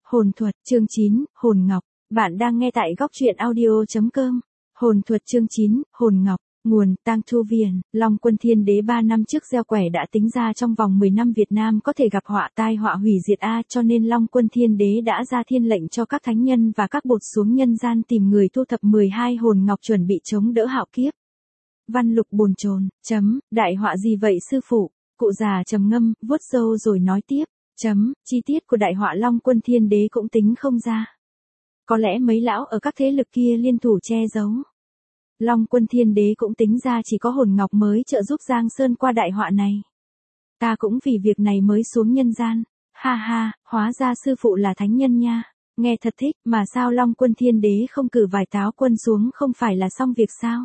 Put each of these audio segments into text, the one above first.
Hồn thuật, chương 9, Hồn Ngọc. Bạn đang nghe tại góc truyện audio.com. Hồn thuật chương 9, Hồn Ngọc. Nguồn, Tang Thu Viền. Long Quân Thiên Đế 3 năm trước gieo quẻ đã tính ra trong vòng 10 năm Việt Nam có thể gặp họa tai họa hủy diệt cho nên Long Quân Thiên Đế đã ra thiên lệnh cho các thánh nhân và các bột xuống nhân gian tìm người thu thập 12 hồn ngọc chuẩn bị chống đỡ hạo kiếp. Văn Lục bồn chồn, đại họa gì vậy sư phụ? Cụ già trầm ngâm, vuốt râu rồi nói tiếp. Chi tiết của đại họa Long Quân Thiên Đế cũng tính không ra. Có lẽ mấy lão ở các thế lực kia liên thủ che giấu. Long Quân Thiên Đế cũng tính ra chỉ có hồn ngọc mới trợ giúp Giang Sơn qua đại họa này. Ta cũng vì việc này mới xuống nhân gian. Ha ha, hóa ra sư phụ là thánh nhân nha. Nghe thật thích, mà sao Long Quân Thiên Đế không cử vài táo quân xuống không phải là xong việc sao?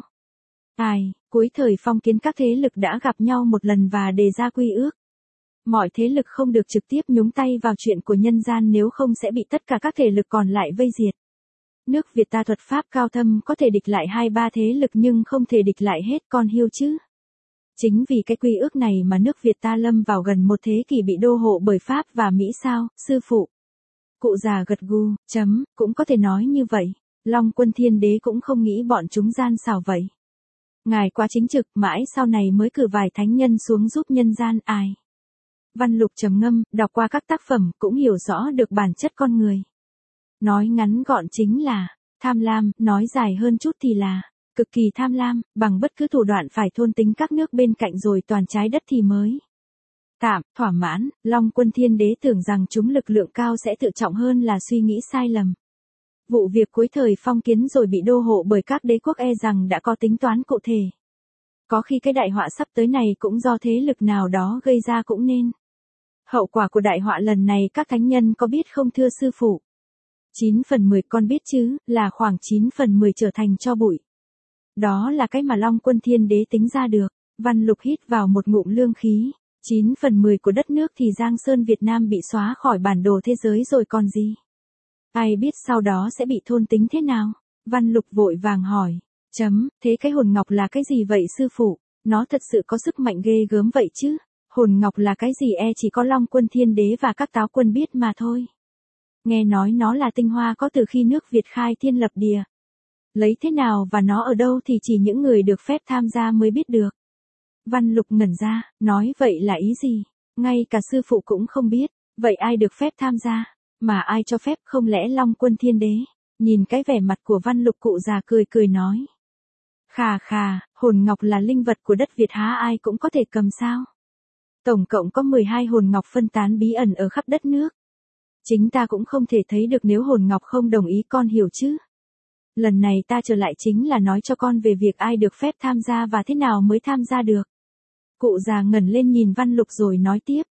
Cuối thời phong kiến các thế lực đã gặp nhau một lần và đề ra quy ước. Mọi thế lực không được trực tiếp nhúng tay vào chuyện của nhân gian nếu không sẽ bị tất cả các thể lực còn lại vây diệt. Nước Việt ta thuật pháp cao thâm có thể địch lại 2-3 thế lực nhưng không thể địch lại hết con hiêu chứ. Chính vì cái quy ước này mà nước Việt ta lâm vào gần một thế kỷ bị đô hộ bởi Pháp và Mỹ sao, sư phụ? Cụ già gật gù, cũng có thể nói như vậy. Long Quân Thiên Đế cũng không nghĩ bọn chúng gian xảo vậy. Ngài quá chính trực, mãi sau này mới cử vài thánh nhân xuống giúp nhân gian. Văn Lục trầm ngâm, đọc qua các tác phẩm cũng hiểu rõ được bản chất con người. Nói ngắn gọn chính là tham lam, nói dài hơn chút thì là cực kỳ tham lam, bằng bất cứ thủ đoạn phải thôn tính các nước bên cạnh rồi toàn trái đất thì mới thỏa mãn. Long Quân Thiên Đế tưởng rằng chúng lực lượng cao sẽ tự trọng hơn là suy nghĩ sai lầm. Vụ việc cuối thời phong kiến rồi bị đô hộ bởi các đế quốc rằng đã có tính toán cụ thể. Có khi cái đại họa sắp tới này cũng do thế lực nào đó gây ra cũng nên. Hậu quả của đại họa lần này các thánh nhân có biết không thưa sư phụ? 9 phần 10 con biết chứ, là khoảng 9 phần 10 trở thành tro bụi. Đó là cái mà Long Quân Thiên Đế tính ra được. Văn Lục hít vào một ngụm lương khí. 9 phần 10 của đất nước thì Giang Sơn Việt Nam bị xóa khỏi bản đồ thế giới rồi còn gì. Ai biết sau đó sẽ bị thôn tính thế nào? Văn Lục vội vàng hỏi. Thế cái hồn ngọc là cái gì vậy sư phụ? Nó thật sự có sức mạnh ghê gớm vậy chứ? Hồn ngọc là cái gì chỉ có Long Quân Thiên Đế và các táo quân biết mà thôi. Nghe nói nó là tinh hoa có từ khi nước Việt khai thiên lập địa. Lấy thế nào và nó ở đâu thì chỉ những người được phép tham gia mới biết được. Văn Lục ngẩn ra, nói vậy là ý gì? Ngay cả sư phụ cũng không biết, vậy ai được phép tham gia? Mà ai cho phép không lẽ Long Quân Thiên Đế? Nhìn cái vẻ mặt của Văn Lục cụ già cười cười nói. Khà, hồn ngọc là linh vật của đất Việt há ai cũng có thể cầm sao? Tổng cộng có 12 hồn ngọc phân tán bí ẩn ở khắp đất nước. Chính ta cũng không thể thấy được nếu hồn ngọc không đồng ý con hiểu chứ. Lần này ta trở lại chính là nói cho con về việc ai được phép tham gia và thế nào mới tham gia được. Cụ già ngẩng lên nhìn Văn Lục rồi nói tiếp.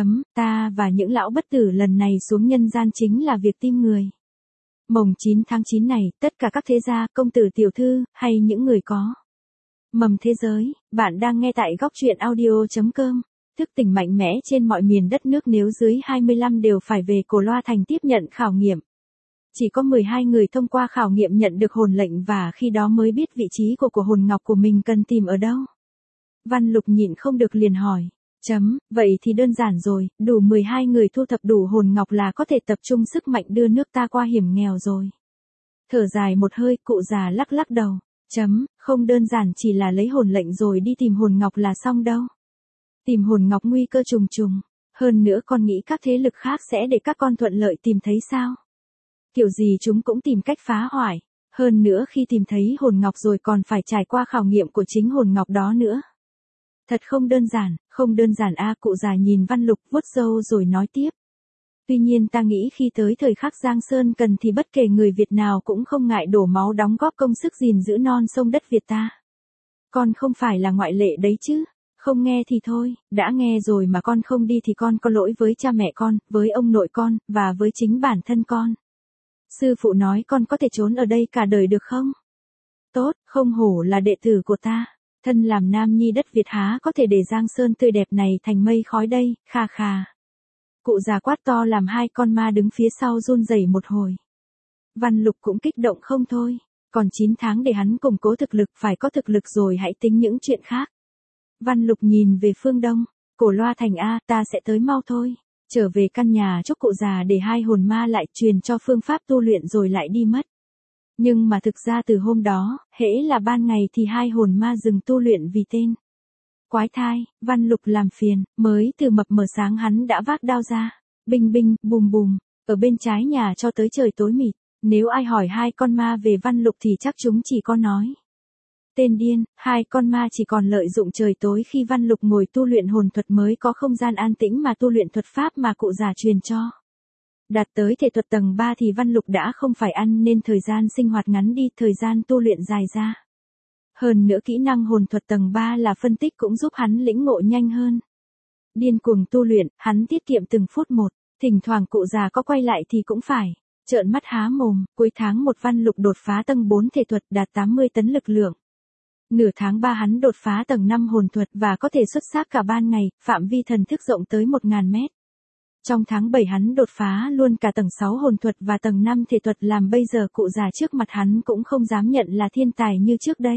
Ta và những lão bất tử lần này xuống nhân gian chính là việc tìm người. Mồng 9 tháng 9 này, tất cả các thế gia, công tử tiểu thư, hay những người có mầm thế giới, bạn đang nghe tại góc truyện audio.com. Thức tỉnh mạnh mẽ trên mọi miền đất nước nếu dưới 25 đều phải về Cổ Loa Thành tiếp nhận khảo nghiệm. Chỉ có 12 người thông qua khảo nghiệm nhận được hồn lệnh và khi đó mới biết vị trí của hồn ngọc của mình cần tìm ở đâu. Văn Lục nhịn không được liền hỏi. Vậy thì đơn giản rồi, đủ 12 người thu thập đủ hồn ngọc là có thể tập trung sức mạnh đưa nước ta qua hiểm nghèo rồi. Thở dài một hơi, cụ già lắc lắc đầu. Không đơn giản chỉ là lấy hồn lệnh rồi đi tìm hồn ngọc là xong đâu. Tìm hồn ngọc nguy cơ trùng trùng. Hơn nữa con nghĩ các thế lực khác sẽ để các con thuận lợi tìm thấy sao? Kiểu gì chúng cũng tìm cách phá hoại. Hơn nữa khi tìm thấy hồn ngọc rồi còn phải trải qua khảo nghiệm của chính hồn ngọc đó nữa. Thật không đơn giản cụ già nhìn Văn Lục vuốt râu rồi nói tiếp. Tuy nhiên ta nghĩ khi tới thời khắc Giang Sơn cần thì bất kể người Việt nào cũng không ngại đổ máu đóng góp công sức gìn giữ non sông đất Việt ta. Con không phải là ngoại lệ đấy chứ. Không nghe thì thôi, đã nghe rồi mà con không đi thì con có lỗi với cha mẹ con, với ông nội con, và với chính bản thân con. Sư phụ nói con có thể trốn ở đây cả đời được không? Tốt, không hổ là đệ tử của ta. Thân làm nam nhi đất Việt há có thể để Giang Sơn tươi đẹp này thành mây khói đây, khà. Cụ già quát to làm hai con ma đứng phía sau run rẩy một hồi. Văn Lục cũng kích động không thôi, còn 9 tháng để hắn củng cố thực lực, phải có thực lực rồi hãy tính những chuyện khác. Văn Lục nhìn về phương đông, Cổ Loa Thành ta sẽ tới mau thôi. Trở về căn nhà chúc cụ già để hai hồn ma lại truyền cho phương pháp tu luyện rồi lại đi mất. Nhưng mà thực ra từ hôm đó, hễ là ban ngày thì hai hồn ma dừng tu luyện vì tên quái thai, Văn Lục làm phiền, mới từ mập mờ sáng hắn đã vác đao ra, binh binh, bùm bùm, ở bên trái nhà cho tới trời tối mịt. Nếu ai hỏi hai con ma về Văn Lục thì chắc chúng chỉ có nói tên điên. Hai con ma chỉ còn lợi dụng trời tối khi Văn Lục ngồi tu luyện hồn thuật mới có không gian an tĩnh mà tu luyện thuật pháp mà cụ già truyền cho. Đạt tới thể thuật tầng 3 thì Văn Lục đã không phải ăn nên thời gian sinh hoạt ngắn đi, thời gian tu luyện dài ra. Hơn nữa kỹ năng hồn thuật tầng 3 là phân tích cũng giúp hắn lĩnh ngộ nhanh hơn. Điên cuồng tu luyện, hắn tiết kiệm từng phút một, thỉnh thoảng cụ già có quay lại thì cũng phải trợn mắt há mồm. Cuối tháng 1 Văn Lục đột phá tầng 4 thể thuật đạt 80 tấn lực lượng. Nửa tháng 3 hắn đột phá tầng 5 hồn thuật và có thể xuất xác cả ban ngày, phạm vi thần thức rộng tới 1000 mét. Trong tháng 7 hắn đột phá luôn cả tầng 6 hồn thuật và tầng 5 thể thuật, làm bây giờ cụ già trước mặt hắn cũng không dám nhận là thiên tài như trước đây.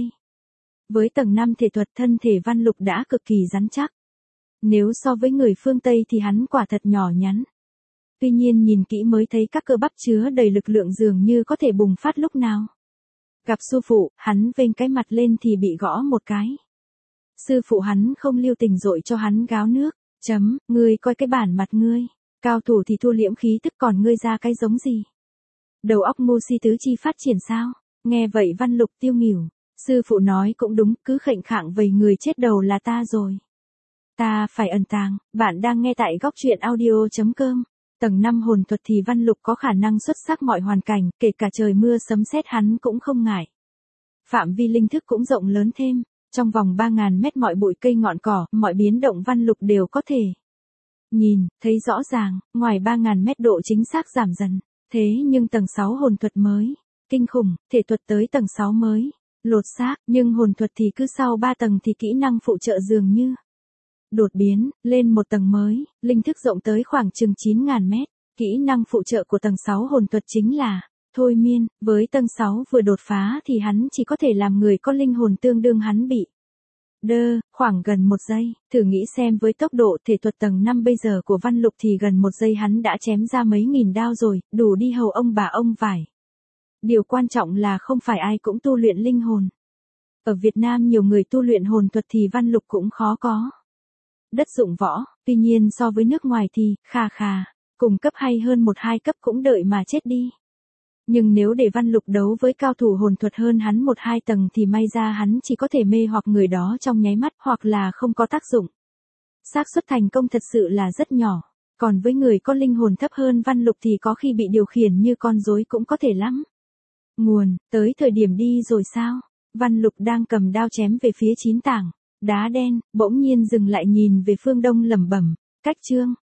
Với tầng 5 thể thuật, thân thể Văn Lục đã cực kỳ rắn chắc. Nếu so với người phương Tây thì hắn quả thật nhỏ nhắn. Tuy nhiên nhìn kỹ mới thấy các cơ bắp chứa đầy lực lượng dường như có thể bùng phát lúc nào. Gặp sư phụ, hắn vênh cái mặt lên thì bị gõ một cái. Sư phụ hắn không lưu tình dội cho hắn gáo nước. Ngươi coi cái bản mặt ngươi. Cao thủ thì thua liễm khí tức, còn ngươi ra cái giống gì? Đầu óc ngu si tứ chi phát triển sao? Nghe vậy Văn Lục tiêu nghỉu. Sư phụ nói cũng đúng, cứ khệnh khạng vầy người chết đầu là ta rồi. Ta phải ẩn tàng. Bạn đang nghe tại góc truyện audio.com. Tầng 5 hồn thuật thì Văn Lục có khả năng xuất sắc mọi hoàn cảnh, kể cả trời mưa sấm sét hắn cũng không ngại. Phạm vi linh thức cũng rộng lớn thêm. Trong vòng 3000 mét mọi bụi cây ngọn cỏ, mọi biến động Văn Lục đều có thể nhìn, thấy rõ ràng. Ngoài 3000 mét độ chính xác giảm dần. Thế nhưng tầng 6 hồn thuật mới kinh khủng, thể thuật tới tầng 6 mới lột xác, nhưng hồn thuật thì cứ sau 3 tầng thì kỹ năng phụ trợ dường như đột biến, lên một tầng mới, linh thức rộng tới khoảng chừng 9000 mét. Kỹ năng phụ trợ của tầng 6 hồn thuật chính là thôi miên. Với tầng 6 vừa đột phá thì hắn chỉ có thể làm người có linh hồn tương đương hắn bị khoảng gần 1 giây. Thử nghĩ xem với tốc độ thể thuật tầng 5 bây giờ của Văn Lục thì gần 1 giây hắn đã chém ra mấy nghìn đao rồi, đủ đi hầu ông bà ông vải. Điều quan trọng là không phải ai cũng tu luyện linh hồn. Ở Việt Nam nhiều người tu luyện hồn thuật thì Văn Lục cũng khó có đất dụng võ, tuy nhiên so với nước ngoài thì, cùng cấp hay hơn 1-2 cấp cũng đợi mà chết đi. Nhưng nếu để Văn Lục đấu với cao thủ hồn thuật hơn hắn 1-2 tầng thì may ra hắn chỉ có thể mê hoặc người đó trong nháy mắt hoặc là không có tác dụng. Xác suất thành công thật sự là rất nhỏ. Còn với người có linh hồn thấp hơn Văn Lục thì có khi bị điều khiển như con rối cũng có thể lắm. Nguồn, tới thời điểm đi rồi sao? Văn Lục đang cầm đao chém về phía 9 tảng đá đen, bỗng nhiên dừng lại nhìn về phương đông lẩm bẩm, cách chương.